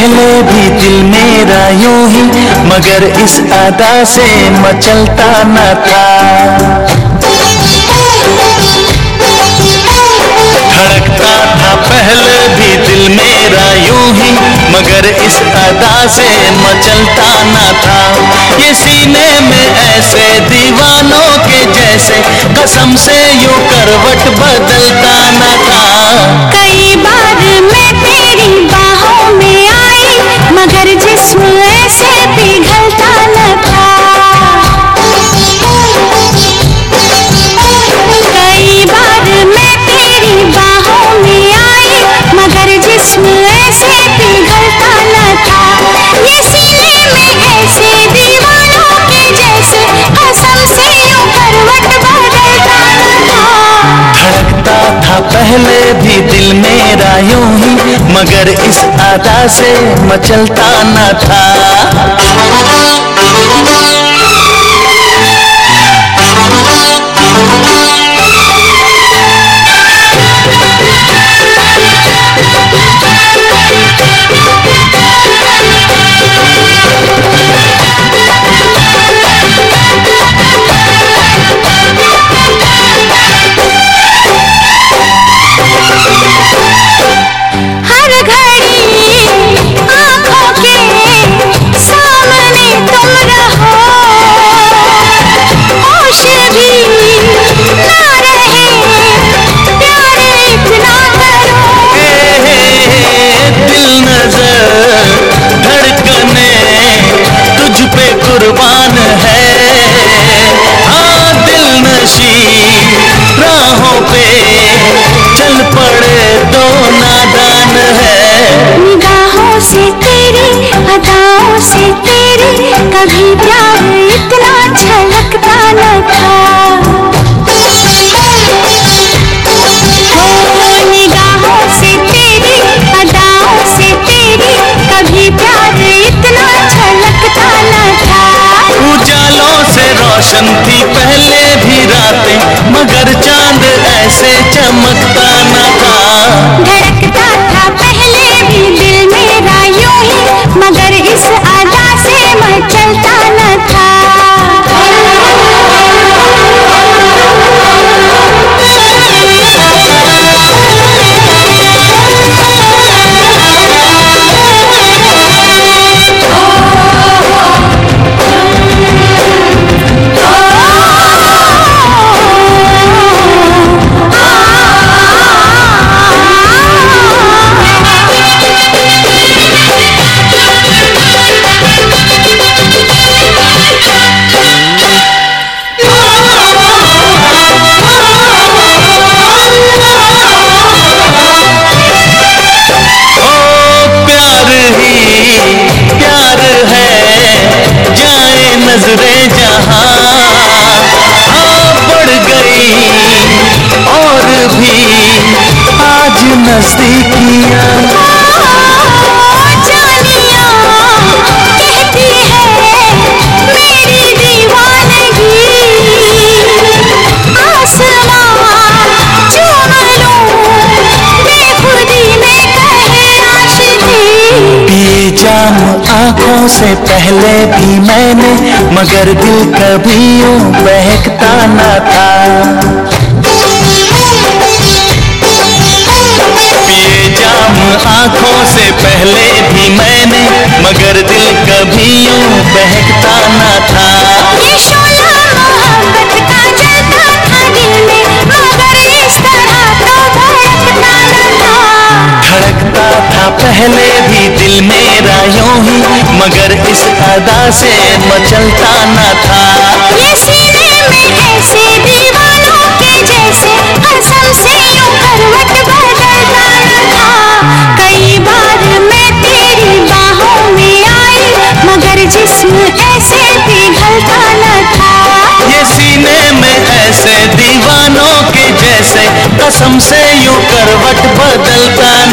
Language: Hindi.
पहले भी दिल मेरा यूं ही मगर इस अदा से मचलता न था। धड़कता था पहले भी दिल मेरा यूं ही मगर इस अदा से मचलता न था। ये सीने में ऐसे दीवानों के जैसे कसम से यूं करवट बदलता न था। कई बार मैं तेरी बाहों में आई मगर जिस्म ऐसे पिघलता न था। कई बार मैं तेरी बाहों में आई मगर जिस्म ऐसे पिघलता न था। ये सीने में ऐसे दीवानों के जैसे कसम से यूं करवट बदलता न था। धड़कता था पहले भी दिल मेरा यूं ही मगर इस अदा से मचलता न था। कुर्बान है हाँ दिल नशी राहों पे चल पड़े तो नादान है। निगाहों से तेरी अदाओं से तेरी कभी प्यार इतना झलकता न था। निगाहों से तेरी अदाओं से तेरी कभी प्यार इतना झलकता न था। उजालों से रोशन थी पहले भी रातें मगर चांद ऐसे चमकता न था। धड़कता था पहले भी दिल मेरा यूं ही मगर इस अदा से मचलता न था। नजरें जहां बढ़ गई और भी आज नजदीकियां जानियां कहती है मेरी दीवानगी आसमां चूम लूं बेखुदी में कहे आशिकी। पिए जाम आंखों से पहले भी मैंने मगर दिल कभी यूं बहकता न था। पिए जाम आंखों से पहले भी मैंने मगर दिल कभी यूं बहकता न था। ये शोला मोहब्बत का जलता था दिल में मगर इस तरह तो धड़कता न था। धड़कता था पहले भी दिल मेरा यूं ही मगर इस अदा से मचलता न था। ये सीने में ऐसे दीवानों के जैसे कसम से यूं करवट बदलता न था। कई बार मैं तेरी बाहों में आई मगर जिस्म ऐसे पिघलता न था। ये सीने में ऐसे दीवानों के जैसे कसम से यूं करवट बदलता